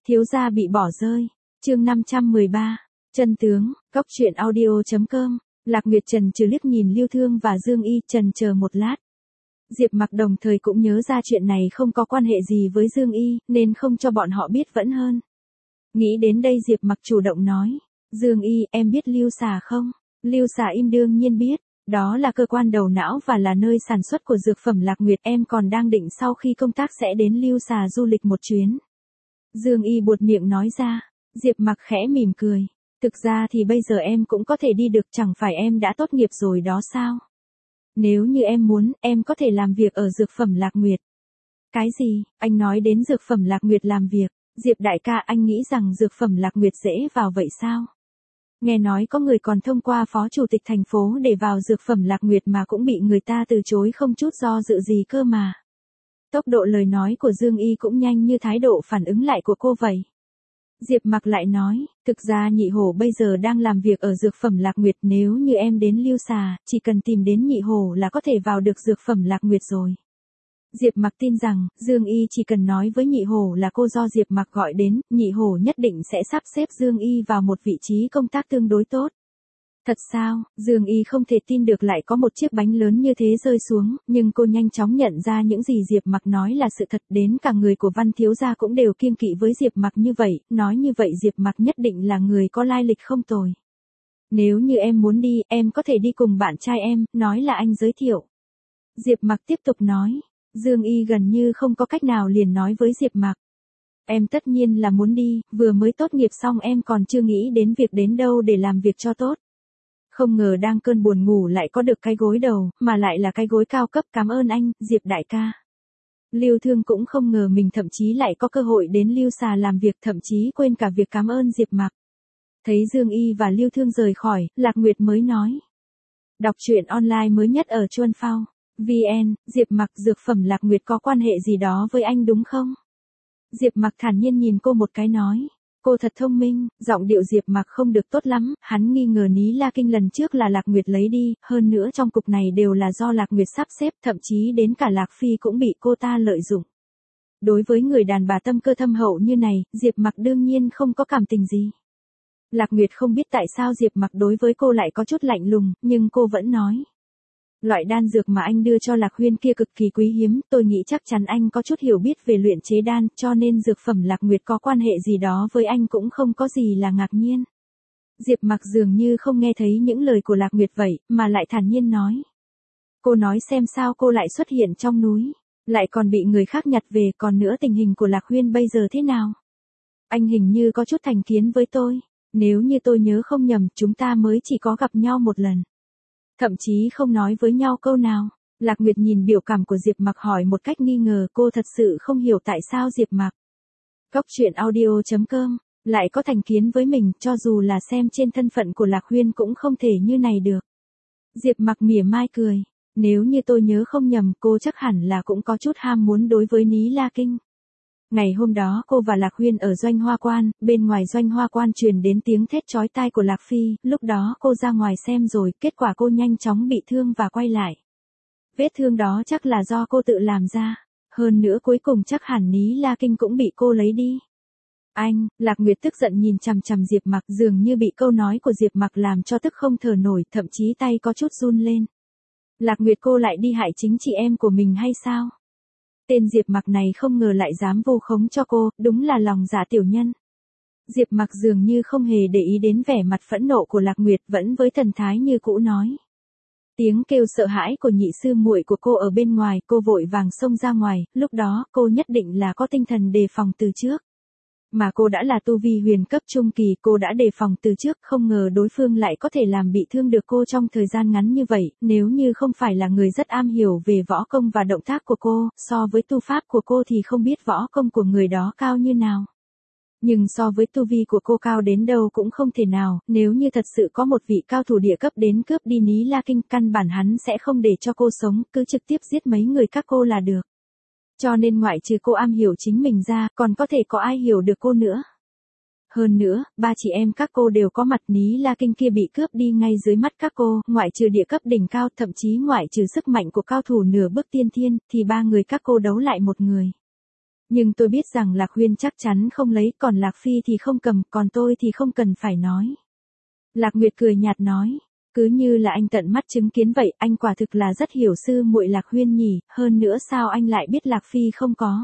Thiếu gia bị bỏ rơi. Chương 513. Chân tướng, Cóc truyện audio.com. Lạc Nguyệt trần trừ liếc nhìn Lưu Thương và Dương Y, trần chờ một lát. Diệp Mặc đồng thời cũng nhớ ra chuyện này không có quan hệ gì với Dương Y, nên không cho bọn họ biết vẫn hơn. Nghĩ đến đây Diệp Mặc chủ động nói, Dương Y, em biết Lưu Xà không? Lưu Xà im đương nhiên biết, đó là cơ quan đầu não và là nơi sản xuất của dược phẩm Lạc Nguyệt, em còn đang định sau khi công tác sẽ đến Lưu Xà du lịch một chuyến. Dương Y buột miệng nói ra. Diệp Mặc khẽ mỉm cười. Thực ra thì bây giờ em cũng có thể đi được, chẳng phải em đã tốt nghiệp rồi đó sao? Nếu như em muốn, em có thể làm việc ở dược phẩm Lạc Nguyệt. Cái gì? Anh nói đến dược phẩm Lạc Nguyệt làm việc? Diệp đại ca, anh nghĩ rằng dược phẩm Lạc Nguyệt dễ vào vậy sao? Nghe nói có người còn thông qua phó chủ tịch thành phố để vào dược phẩm Lạc Nguyệt mà cũng bị người ta từ chối không chút do dự gì cơ mà. Tốc độ lời nói của Dương Y cũng nhanh như thái độ phản ứng lại của cô vậy. Diệp Mặc lại nói, thực ra Nhị Hổ bây giờ đang làm việc ở dược phẩm Lạc Nguyệt, nếu như em đến Lưu Xà, chỉ cần tìm đến Nhị Hổ là có thể vào được dược phẩm Lạc Nguyệt rồi. Diệp Mặc tin rằng, Dương Y chỉ cần nói với Nhị Hổ là cô do Diệp Mặc gọi đến, Nhị Hổ nhất định sẽ sắp xếp Dương Y vào một vị trí công tác tương đối tốt. Thật sao? Dương Y không thể tin được lại có một chiếc bánh lớn như thế rơi xuống, nhưng cô nhanh chóng nhận ra những gì Diệp Mặc nói là sự thật, đến cả người của Văn thiếu gia cũng đều kiêng kỵ với Diệp Mặc như vậy, nói như vậy Diệp Mặc nhất định là người có lai lịch không tồi. Nếu như em muốn đi, em có thể đi cùng bạn trai em, nói là anh giới thiệu. Diệp Mặc tiếp tục nói. Dương Y gần như không có cách nào liền nói với Diệp Mặc. Em tất nhiên là muốn đi, vừa mới tốt nghiệp xong em còn chưa nghĩ đến việc đến đâu để làm việc cho tốt. Không ngờ đang cơn buồn ngủ lại có được cái gối đầu, mà lại là cái gối cao cấp, cảm ơn anh, Diệp đại ca. Lưu Thương cũng không ngờ mình thậm chí lại có cơ hội đến Lưu Xà làm việc, thậm chí quên cả việc cảm ơn Diệp Mặc. Thấy Dương Y và Lưu Thương rời khỏi, Lạc Nguyệt mới nói. Đọc truyện online mới nhất ở Chuan Phao. VN, Diệp Mặc, dược phẩm Lạc Nguyệt có quan hệ gì đó với anh đúng không? Diệp Mặc thản nhiên nhìn cô một cái nói. Cô thật thông minh, giọng điệu Diệp Mặc không được tốt lắm, hắn nghi ngờ Ní La Kinh lần trước là Lạc Nguyệt lấy đi, hơn nữa trong cục này đều là do Lạc Nguyệt sắp xếp, thậm chí đến cả Lạc Phi cũng bị cô ta lợi dụng. Đối với người đàn bà tâm cơ thâm hậu như này, Diệp Mặc đương nhiên không có cảm tình gì. Lạc Nguyệt không biết tại sao Diệp Mặc đối với cô lại có chút lạnh lùng, nhưng cô vẫn nói. Loại đan dược mà anh đưa cho Lạc Huyên kia cực kỳ quý hiếm, tôi nghĩ chắc chắn anh có chút hiểu biết về luyện chế đan, cho nên dược phẩm Lạc Nguyệt có quan hệ gì đó với anh cũng không có gì là ngạc nhiên. Diệp Mặc dường như không nghe thấy những lời của Lạc Nguyệt vậy, mà lại thản nhiên nói. Cô nói xem sao cô lại xuất hiện trong núi, lại còn bị người khác nhặt về, còn nữa tình hình của Lạc Huyên bây giờ thế nào? Anh hình như có chút thành kiến với tôi, nếu như tôi nhớ không nhầm, chúng ta mới chỉ có gặp nhau một lần. Thậm chí không nói với nhau câu nào. Lạc Nguyệt nhìn biểu cảm của Diệp Mặc hỏi một cách nghi ngờ, cô thật sự không hiểu tại sao Diệp Mặc. Cóc truyện audio.com lại có thành kiến với mình, cho dù là xem trên thân phận của Lạc Huyên cũng không thể như này được. Diệp Mặc mỉa mai cười. Nếu như tôi nhớ không nhầm, cô chắc hẳn là cũng có chút ham muốn đối với Ní La Kinh. Ngày hôm đó cô và Lạc Huyên ở Doanh Hoa Quan, bên ngoài Doanh Hoa Quan truyền đến tiếng thét chói tai của Lạc Phi, lúc đó cô ra ngoài xem rồi, kết quả cô nhanh chóng bị thương và quay lại. Vết thương đó chắc là do cô tự làm ra, hơn nữa cuối cùng chắc hẳn Ní La Kinh cũng bị cô lấy đi. Anh, Lạc Nguyệt tức giận nhìn chằm chằm Diệp Mặc, dường như bị câu nói của Diệp Mặc làm cho tức không thở nổi, thậm chí tay có chút run lên. Lạc Nguyệt, cô lại đi hại chính chị em của mình hay sao? Tên Diệp Mặc này không ngờ lại dám vu khống cho cô, đúng là lòng dạ tiểu nhân. Diệp Mặc dường như không hề để ý đến vẻ mặt phẫn nộ của Lạc Nguyệt, vẫn với thần thái như cũ nói. Tiếng kêu sợ hãi của nhị sư muội của cô ở bên ngoài, cô vội vàng xông ra ngoài, lúc đó cô nhất định là có tinh thần đề phòng từ trước. Mà cô đã là tu vi huyền cấp trung kỳ, cô đã đề phòng từ trước, không ngờ đối phương lại có thể làm bị thương được cô trong thời gian ngắn như vậy, nếu như không phải là người rất am hiểu về võ công và động tác của cô, so với tu pháp của cô thì không biết võ công của người đó cao như nào. Nhưng so với tu vi của cô cao đến đâu cũng không thể nào, nếu như thật sự có một vị cao thủ địa cấp đến cướp đi Ní La Kinh, căn bản hắn sẽ không để cho cô sống, cứ trực tiếp giết mấy người các cô là được. Cho nên ngoại trừ cô am hiểu chính mình ra, còn có thể có ai hiểu được cô nữa. Hơn nữa, ba chị em các cô đều có mặt, Ní La Kinh kia bị cướp đi ngay dưới mắt các cô, ngoại trừ địa cấp đỉnh cao, thậm chí ngoại trừ sức mạnh của cao thủ nửa bước tiên thiên, thì ba người các cô đấu lại một người. Nhưng tôi biết rằng Lạc Huyên chắc chắn không lấy, còn Lạc Phi thì không cầm, còn tôi thì không cần phải nói. Lạc Nguyệt cười nhạt nói, cứ như là anh tận mắt chứng kiến vậy, anh quả thực là rất hiểu sư muội Lạc Huyên nhỉ, hơn nữa sao anh lại biết Lạc Phi không có.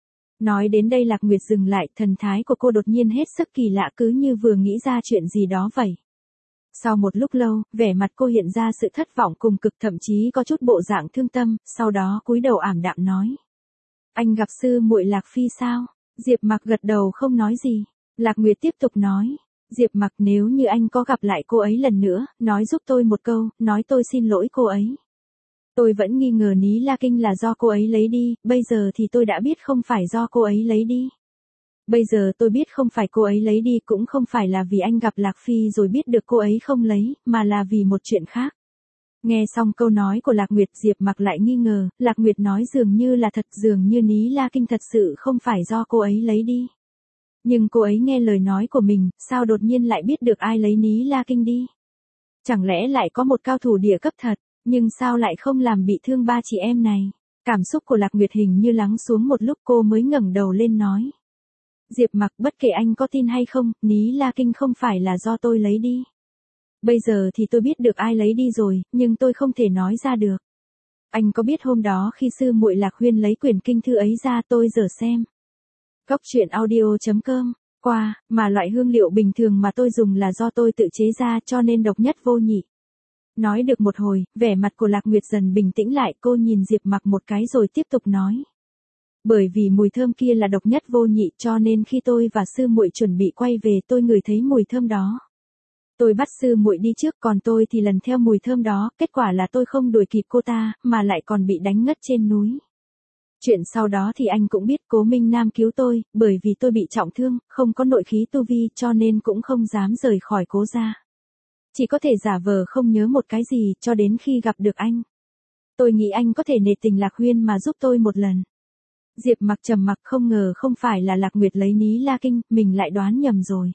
Nói đến đây Lạc Nguyệt dừng lại, thần thái của cô đột nhiên hết sức kỳ lạ, cứ như vừa nghĩ ra chuyện gì đó vậy. Sau một lúc lâu, vẻ mặt cô hiện ra sự thất vọng cùng cực, thậm chí có chút bộ dạng thương tâm, sau đó cúi đầu ảm đạm nói. Anh gặp sư muội Lạc Phi sao? Diệp Mặc gật đầu không nói gì. Lạc Nguyệt tiếp tục nói. Diệp Mặc, nếu như anh có gặp lại cô ấy lần nữa, nói giúp tôi một câu, nói tôi xin lỗi cô ấy. Tôi vẫn nghi ngờ Ní La Kinh là do cô ấy lấy đi, bây giờ thì tôi đã biết không phải do cô ấy lấy đi. Bây giờ tôi biết không phải cô ấy lấy đi, cũng không phải là vì anh gặp Lạc Phi rồi biết được cô ấy không lấy, mà là vì một chuyện khác. Nghe xong câu nói của Lạc Nguyệt, Diệp Mặc lại nghi ngờ, Lạc Nguyệt nói dường như là thật, dường như Ní La Kinh thật sự không phải do cô ấy lấy đi. Nhưng cô ấy nghe lời nói của mình, sao đột nhiên lại biết được ai lấy Ní La Kinh đi? Chẳng lẽ lại có một cao thủ địa cấp thật, nhưng sao lại không làm bị thương ba chị em này? Cảm xúc của Lạc Nguyệt hình như lắng xuống một lúc, cô mới ngẩng đầu lên nói. Diệp Mặc, bất kể anh có tin hay không, Ní La Kinh không phải là do tôi lấy đi. Bây giờ thì tôi biết được ai lấy đi rồi, nhưng tôi không thể nói ra được. Anh có biết hôm đó khi sư muội Lạc Huyên lấy quyển kinh thư ấy ra tôi dở xem. Góc truyện audio.com, qua, mà loại hương liệu bình thường mà tôi dùng là do tôi tự chế ra cho nên độc nhất vô nhị. Nói được một hồi, vẻ mặt của Lạc Nguyệt dần bình tĩnh lại, cô nhìn Diệp Mặc một cái rồi tiếp tục nói. Bởi vì mùi thơm kia là độc nhất vô nhị cho nên khi tôi và sư muội chuẩn bị quay về tôi ngửi thấy mùi thơm đó. Tôi bắt sư muội đi trước, còn tôi thì lần theo mùi thơm đó, kết quả là tôi không đuổi kịp cô ta, mà lại còn bị đánh ngất trên núi. Chuyện sau đó thì anh cũng biết, Cố Minh Nam cứu tôi, bởi vì tôi bị trọng thương, không có nội khí tu vi cho nên cũng không dám rời khỏi Cố gia. Chỉ có thể giả vờ không nhớ một cái gì cho đến khi gặp được anh. Tôi nghĩ anh có thể nể tình Lạc Huyên mà giúp tôi một lần. Diệp Mặc trầm mặc, không ngờ không phải là Lạc Nguyệt lấy Ní La Kinh, mình lại đoán nhầm rồi.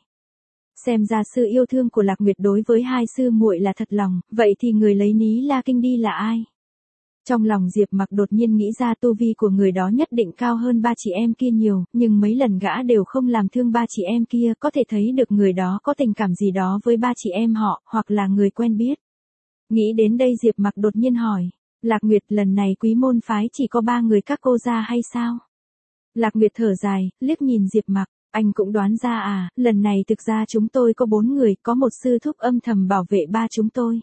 Xem ra sự yêu thương của Lạc Nguyệt đối với hai sư muội là thật lòng, vậy thì người lấy Ní La Kinh đi là ai? Trong lòng Diệp Mặc đột nhiên nghĩ ra tu vi của người đó nhất định cao hơn ba chị em kia nhiều, nhưng mấy lần gã đều không làm thương ba chị em kia, có thể thấy được người đó có tình cảm gì đó với ba chị em họ, hoặc là người quen biết. Nghĩ đến đây Diệp Mặc đột nhiên hỏi, Lạc Nguyệt, lần này Quý môn phái chỉ có 3 người các cô ra hay sao? Lạc Nguyệt thở dài, liếc nhìn Diệp Mặc, anh cũng đoán ra à, lần này thực ra chúng tôi có 4 người, có một sư thúc âm thầm bảo vệ ba chúng tôi.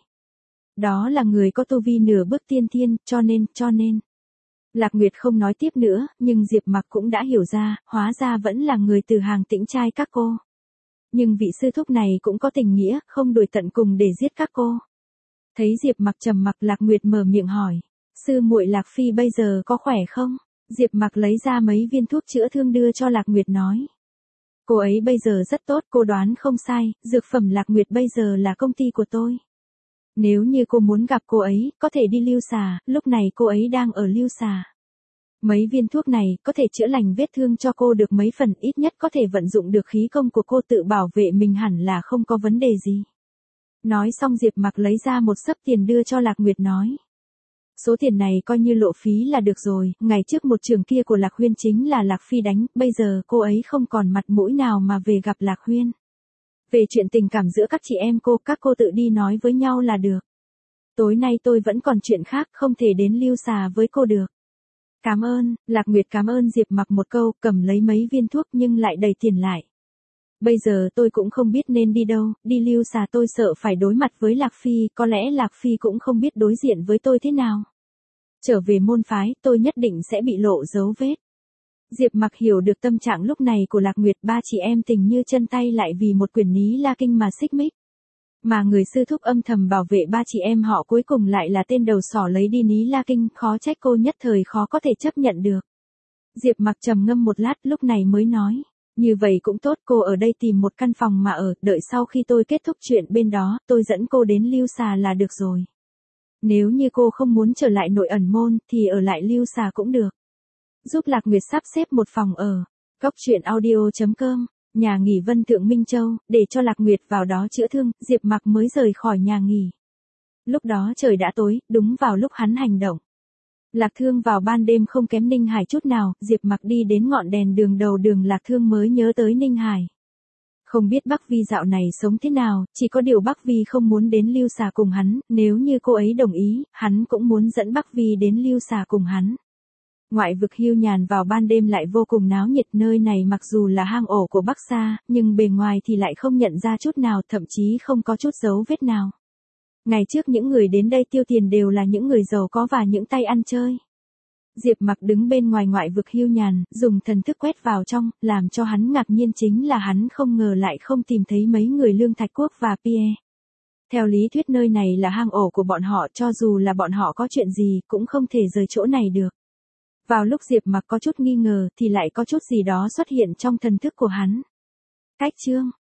Đó là người có tu vi nửa bước tiên thiên, cho nên. Lạc Nguyệt không nói tiếp nữa, nhưng Diệp Mặc cũng đã hiểu ra, hóa ra vẫn là người từ hàng Tĩnh trai các cô. Nhưng vị sư thúc này cũng có tình nghĩa, không đuổi tận cùng để giết các cô. Thấy Diệp Mặc trầm mặc, Lạc Nguyệt mở miệng hỏi, sư muội Lạc Phi bây giờ có khỏe không? Diệp Mặc lấy ra mấy viên thuốc chữa thương đưa cho Lạc Nguyệt nói. Cô ấy bây giờ rất tốt, cô đoán không sai, dược phẩm Lạc Nguyệt bây giờ là công ty của tôi. Nếu như cô muốn gặp cô ấy, có thể đi Lưu Xà, lúc này cô ấy đang ở Lưu Xà. Mấy viên thuốc này có thể chữa lành vết thương cho cô được mấy phần, ít nhất có thể vận dụng được khí công của cô tự bảo vệ mình, hẳn là không có vấn đề gì. Nói xong Diệp Mặc lấy ra một xấp tiền đưa cho Lạc Nguyệt nói. Số tiền này coi như lộ phí là được rồi, ngày trước một trường kia của Lạc Huyên chính là Lạc Phi đánh, bây giờ cô ấy không còn mặt mũi nào mà về gặp Lạc Huyên. Về chuyện tình cảm giữa các chị em cô, các cô tự đi nói với nhau là được. Tối nay tôi vẫn còn chuyện khác, không thể đến Lưu Xà với cô được. Cảm ơn, Lạc Nguyệt cảm ơn Diệp Mặc một câu, cầm lấy mấy viên thuốc nhưng lại đầy tiền lại. Bây giờ tôi cũng không biết nên đi đâu, đi Lưu Xà tôi sợ phải đối mặt với Lạc Phi, có lẽ Lạc Phi cũng không biết đối diện với tôi thế nào. Trở về môn phái, tôi nhất định sẽ bị lộ dấu vết. Diệp Mặc hiểu được tâm trạng lúc này của Lạc Nguyệt, ba chị em tình như chân tay lại vì một quyển Ní La Kinh mà xích mích. Mà người sư thúc âm thầm bảo vệ ba chị em họ cuối cùng lại là tên đầu sỏ lấy đi Ní La Kinh, khó trách cô nhất thời khó có thể chấp nhận được. Diệp Mặc trầm ngâm một lát, lúc này mới nói, như vậy cũng tốt, cô ở đây tìm một căn phòng mà ở, đợi sau khi tôi kết thúc chuyện bên đó, tôi dẫn cô đến Lưu Xà là được rồi. Nếu như cô không muốn trở lại Nội Ẩn Môn, thì ở lại Lưu Xà cũng được. Giúp Lạc Nguyệt sắp xếp một phòng ở. Góc truyện audio.com, nhà nghỉ Vân Thượng Minh Châu, để cho Lạc Nguyệt vào đó chữa thương, Diệp Mặc mới rời khỏi nhà nghỉ. Lúc đó trời đã tối, đúng vào lúc hắn hành động. Lạc Thương vào ban đêm không kém Ninh Hải chút nào, Diệp Mặc đi đến ngọn đèn đường đầu đường Lạc Thương mới nhớ tới Ninh Hải. Không biết Bắc Vi dạo này sống thế nào, chỉ có điều Bắc Vi không muốn đến Lưu Xà cùng hắn, nếu như cô ấy đồng ý, hắn cũng muốn dẫn Bắc Vi đến Lưu Xà cùng hắn. Ngoại vực Hưu Nhàn vào ban đêm lại vô cùng náo nhiệt, nơi này mặc dù là hang ổ của Bắc Sa, nhưng bề ngoài thì lại không nhận ra chút nào, thậm chí không có chút dấu vết nào. Ngày trước những người đến đây tiêu tiền đều là những người giàu có và những tay ăn chơi. Diệp Mặc đứng bên ngoài ngoại vực Hưu Nhàn, dùng thần thức quét vào trong, làm cho hắn ngạc nhiên chính là hắn không ngờ lại không tìm thấy mấy người Lương Thạch Quốc và Pierre. Theo lý thuyết nơi này là hang ổ của bọn họ, cho dù là bọn họ có chuyện gì cũng không thể rời chỗ này được. Vào lúc Diệp Mặc có chút nghi ngờ thì lại có chút gì đó xuất hiện trong thần thức của hắn. Cách chương